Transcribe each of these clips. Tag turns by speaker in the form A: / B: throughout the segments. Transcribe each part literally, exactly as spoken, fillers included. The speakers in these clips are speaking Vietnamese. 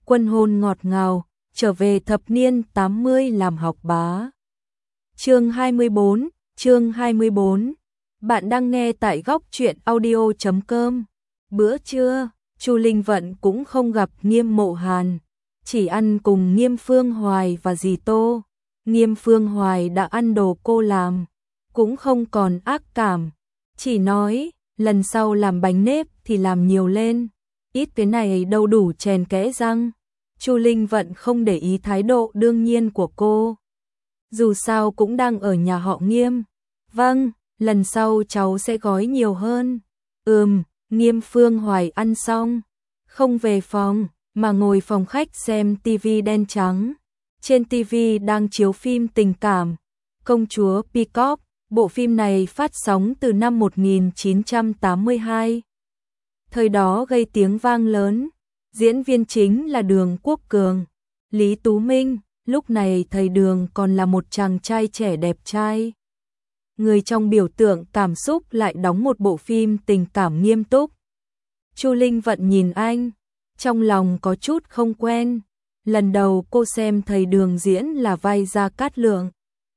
A: quân hôn ngọt ngào, trở về thập niên tám mươi làm học bá. Chương hai mươi bốn, chương hai mươi bốn. Bạn đang nghe tại góc truyện audio chấm com. Bữa trưa, Chu Linh Vận cũng không gặp Nghiêm Mộ Hàn, chỉ ăn cùng Nghiêm Phương Hoài và dì Tô. Nghiêm Phương Hoài đã ăn đồ cô làm, cũng không còn ác cảm, chỉ nói, lần sau làm bánh nếp thì làm nhiều lên, ít cái này đâu đủ chèn kẽ răng. Chu Linh Vận không để ý thái độ đương nhiên của cô. Dù sao cũng đang ở nhà họ Nghiêm. Vâng, lần sau cháu sẽ gói nhiều hơn. Ừm, Nghiêm Phương Hoài ăn xong, không về phòng, mà ngồi phòng khách xem tivi đen trắng. Trên tivi đang chiếu phim tình cảm, Công chúa Peacock, bộ phim này phát sóng từ năm một nghìn chín trăm tám mươi hai. Thời đó gây tiếng vang lớn, diễn viên chính là Đường Quốc Cường, Lý Tú Minh, lúc này thầy Đường còn là một chàng trai trẻ đẹp trai. Người trong biểu tượng cảm xúc lại đóng một bộ phim tình cảm nghiêm túc. Chu Linh Vận nhìn anh, trong lòng có chút không quen. Lần đầu cô xem thầy Đường diễn là vai Gia Cát Lượng.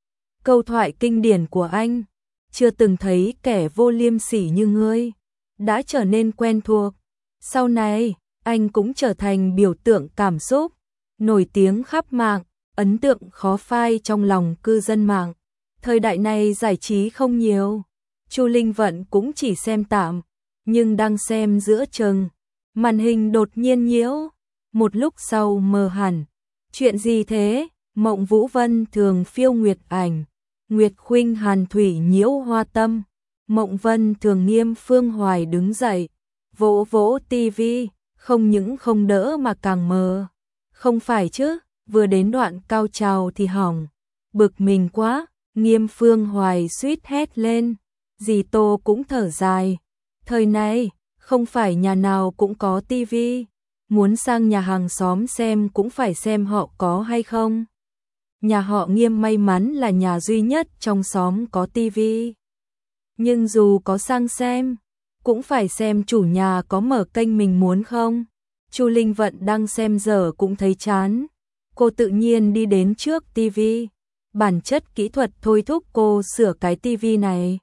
A: Câu thoại kinh điển của anh, chưa từng thấy kẻ vô liêm sỉ như ngươi, đã trở nên quen thuộc. Sau này, anh cũng trở thành biểu tượng cảm xúc, nổi tiếng khắp mạng, ấn tượng khó phai trong lòng cư dân mạng. Thời đại này giải trí không nhiều, Chu Linh Vận cũng chỉ xem tạm, nhưng đang xem giữa chừng, màn hình đột nhiên nhiễu, một lúc sau mờ hẳn. Chuyện gì thế? Mộng Vũ Vân thường phiêu nguyệt ảnh, Nguyệt Khuynh Hàn Thủy nhiễu hoa tâm. Mộng Vân thường Nghiêm Phương Hoài đứng dậy, vỗ vỗ tivi, không những không đỡ mà càng mờ. Không phải chứ, vừa đến đoạn cao trào thì hỏng. Bực mình quá, Nghiêm Phương Hoài suýt hét lên. Dì Tô cũng thở dài. Thời này, không phải nhà nào cũng có tivi. Muốn sang nhà hàng xóm xem cũng phải xem họ có hay không. Nhà họ Nghiêm may mắn là nhà duy nhất trong xóm có tivi. Nhưng dù có sang xem, cũng phải xem chủ nhà có mở kênh mình muốn không. Chu Linh Vận đang xem giờ cũng thấy chán. Cô tự nhiên đi đến trước tivi. Bản chất kỹ thuật thôi thúc cô sửa cái tivi này.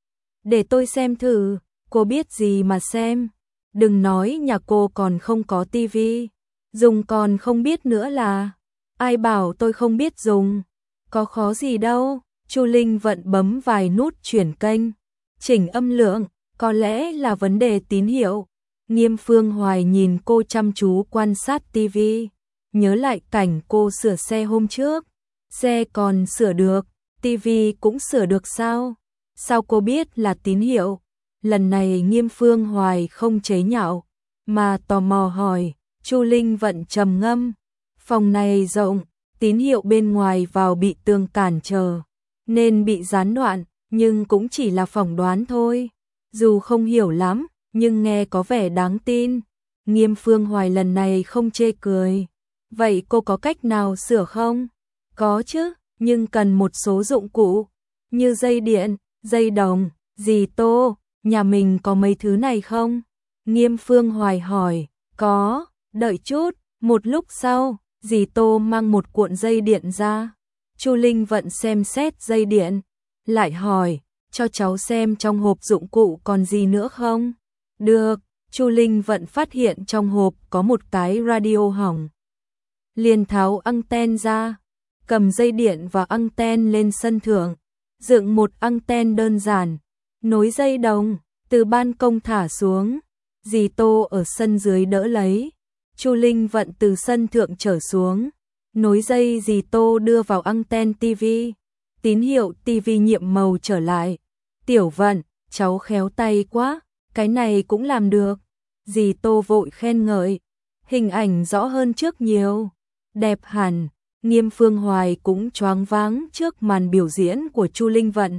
A: Để tôi xem thử, cô biết gì mà xem. Đừng nói nhà cô còn không có tivi, dùng còn không biết nữa là. Ai bảo tôi không biết dùng, có khó gì đâu. Chu Linh Vận bấm vài nút chuyển kênh, chỉnh âm lượng, có lẽ là vấn đề tín hiệu. Nghiêm Phương Hoài nhìn cô chăm chú quan sát tivi, nhớ lại cảnh cô sửa xe hôm trước. Xe còn sửa được, tivi cũng sửa được sao? Sao cô biết là tín hiệu? Lần này Nghiêm Phương Hoài không chế nhạo, mà tò mò hỏi. Chu Linh Vận trầm ngâm, phòng này rộng, tín hiệu bên ngoài vào bị tường cản trở, nên bị gián đoạn, nhưng cũng chỉ là phỏng đoán thôi. Dù không hiểu lắm, nhưng nghe có vẻ đáng tin. Nghiêm Phương Hoài lần này không chê cười. Vậy cô có cách nào sửa không? Có chứ, nhưng cần một số dụng cụ, như dây điện, dây đồng. Dì Tô, nhà mình có mấy thứ này không? Nghiêm Phương Hoài hỏi. Có, đợi chút. Một lúc sau, dì Tô mang một cuộn dây điện ra. Chu Linh Vận xem xét dây điện, lại hỏi, cho cháu xem trong hộp dụng cụ còn gì nữa không? Được. Chu Linh Vận phát hiện trong hộp có một cái radio hỏng. Liền tháo anten ra, cầm dây điện và anten lên sân thượng, dựng một anten đơn giản, nối dây đồng, từ ban công thả xuống. Dì Tô ở sân dưới đỡ lấy. Chu Linh Vận từ sân thượng trở xuống, nối dây dì Tô đưa vào anten tivi. Tín hiệu tivi nhiệm màu trở lại. Tiểu Vận, cháu khéo tay quá, cái này cũng làm được. Dì Tô vội khen ngợi, hình ảnh rõ hơn trước nhiều, đẹp hẳn. Nghiêm Phương Hoài cũng choáng váng trước màn biểu diễn của Chu Linh Vận.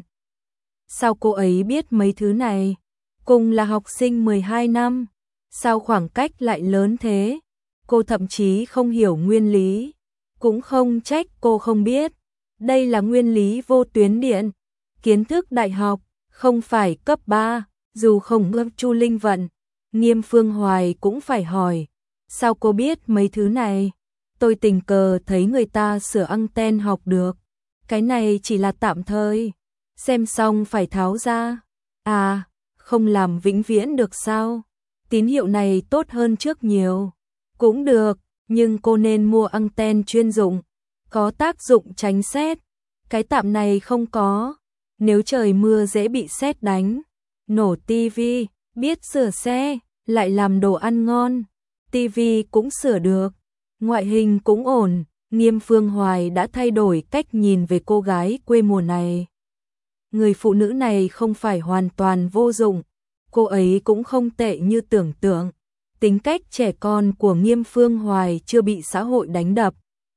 A: Sao cô ấy biết mấy thứ này? Cùng là học sinh mười hai năm, sao khoảng cách lại lớn thế? Cô thậm chí không hiểu nguyên lý, cũng không trách cô không biết. Đây là nguyên lý vô tuyến điện, kiến thức đại học, không phải cấp ba. Dù không ngấp Chu Linh Vận, Nghiêm Phương Hoài cũng phải hỏi. Sao cô biết mấy thứ này? Tôi tình cờ thấy người ta sửa anten học được. Cái này chỉ là tạm thời. Xem xong phải tháo ra. À, không làm vĩnh viễn được sao? Tín hiệu này tốt hơn trước nhiều. Cũng được, nhưng cô nên mua anten chuyên dụng, có tác dụng tránh sét. Cái tạm này không có. Nếu trời mưa dễ bị sét đánh. Nổ tivi, biết sửa xe, lại làm đồ ăn ngon. Tivi cũng sửa được. Ngoại hình cũng ổn. Nghiêm Phương Hoài đã thay đổi cách nhìn về cô gái quê mùa này. Người phụ nữ này không phải hoàn toàn vô dụng. Cô ấy cũng không tệ như tưởng tượng. Tính cách trẻ con của Nghiêm Phương Hoài chưa bị xã hội đánh đập.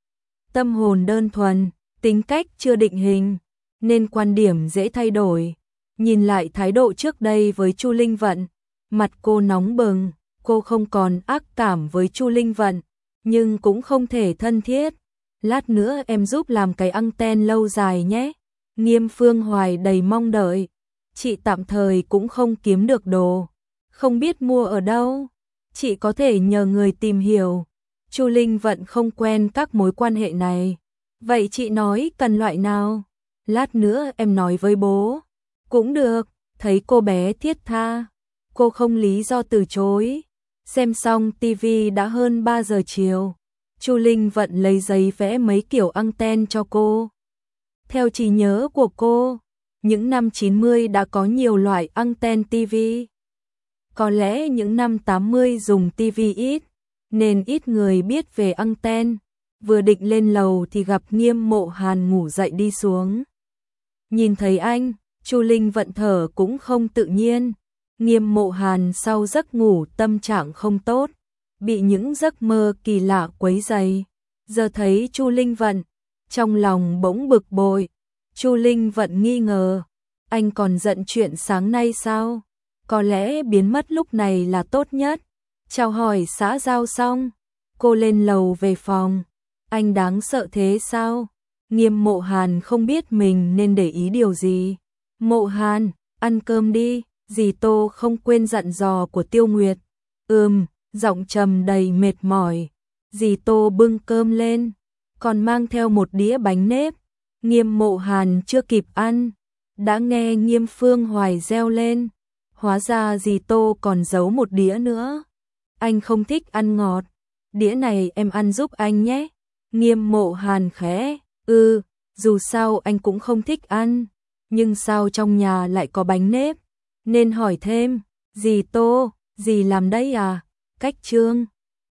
A: Tâm hồn đơn thuần, tính cách chưa định hình, nên quan điểm dễ thay đổi. Nhìn lại thái độ trước đây với Chu Linh Vận, mặt cô nóng bừng, cô không còn ác cảm với Chu Linh Vận, nhưng cũng không thể thân thiết. Lát nữa em giúp làm cái anten lâu dài nhé. Nghiêm Phương Hoài đầy mong đợi. Chị tạm thời cũng không kiếm được đồ, không biết mua ở đâu. Chị có thể nhờ người tìm hiểu. Chu Linh Vận không quen các mối quan hệ này. Vậy chị nói cần loại nào? Lát nữa em nói với bố. Cũng được, thấy cô bé thiết tha. Cô không lý do từ chối. Xem xong tivi đã hơn ba giờ chiều. Chu Linh Vận lấy giấy vẽ mấy kiểu anten cho cô. Theo trí nhớ của cô, những năm chín mươi đã có nhiều loại anten tivi. Có lẽ những năm tám mươi dùng tivi ít, nên ít người biết về anten. Vừa định lên lầu thì gặp Nghiêm Mộ Hàn ngủ dậy đi xuống. Nhìn thấy anh, Chu Linh Vận thở cũng không tự nhiên. Nghiêm Mộ Hàn sau giấc ngủ tâm trạng không tốt, bị những giấc mơ kỳ lạ quấy rầy. Giờ thấy Chu Linh Vận, trong lòng bỗng bực bội. Chu Linh Vận nghi ngờ, anh còn giận chuyện sáng nay sao? Có lẽ biến mất lúc này là tốt nhất. Chào hỏi xã giao xong, cô lên lầu về phòng. Anh đáng sợ thế sao? Nghiêm Mộ Hàn không biết mình nên để ý điều gì. Mộ Hàn, ăn cơm đi, dì Tô không quên dặn dò của Tiêu Nguyệt. Ừm, giọng trầm đầy mệt mỏi. Dì Tô bưng cơm lên, còn mang theo một đĩa bánh nếp. Nghiêm Mộ Hàn chưa kịp ăn, đã nghe Nghiêm Phương Hoài reo lên. Hóa ra dì Tô còn giấu một đĩa nữa. Anh không thích ăn ngọt, đĩa này em ăn giúp anh nhé. Nghiêm Mộ Hàn khẽ, ừ, dù sao anh cũng không thích ăn, nhưng sao trong nhà lại có bánh nếp, nên hỏi thêm. Dì Tô, dì làm đấy à? Cách Trương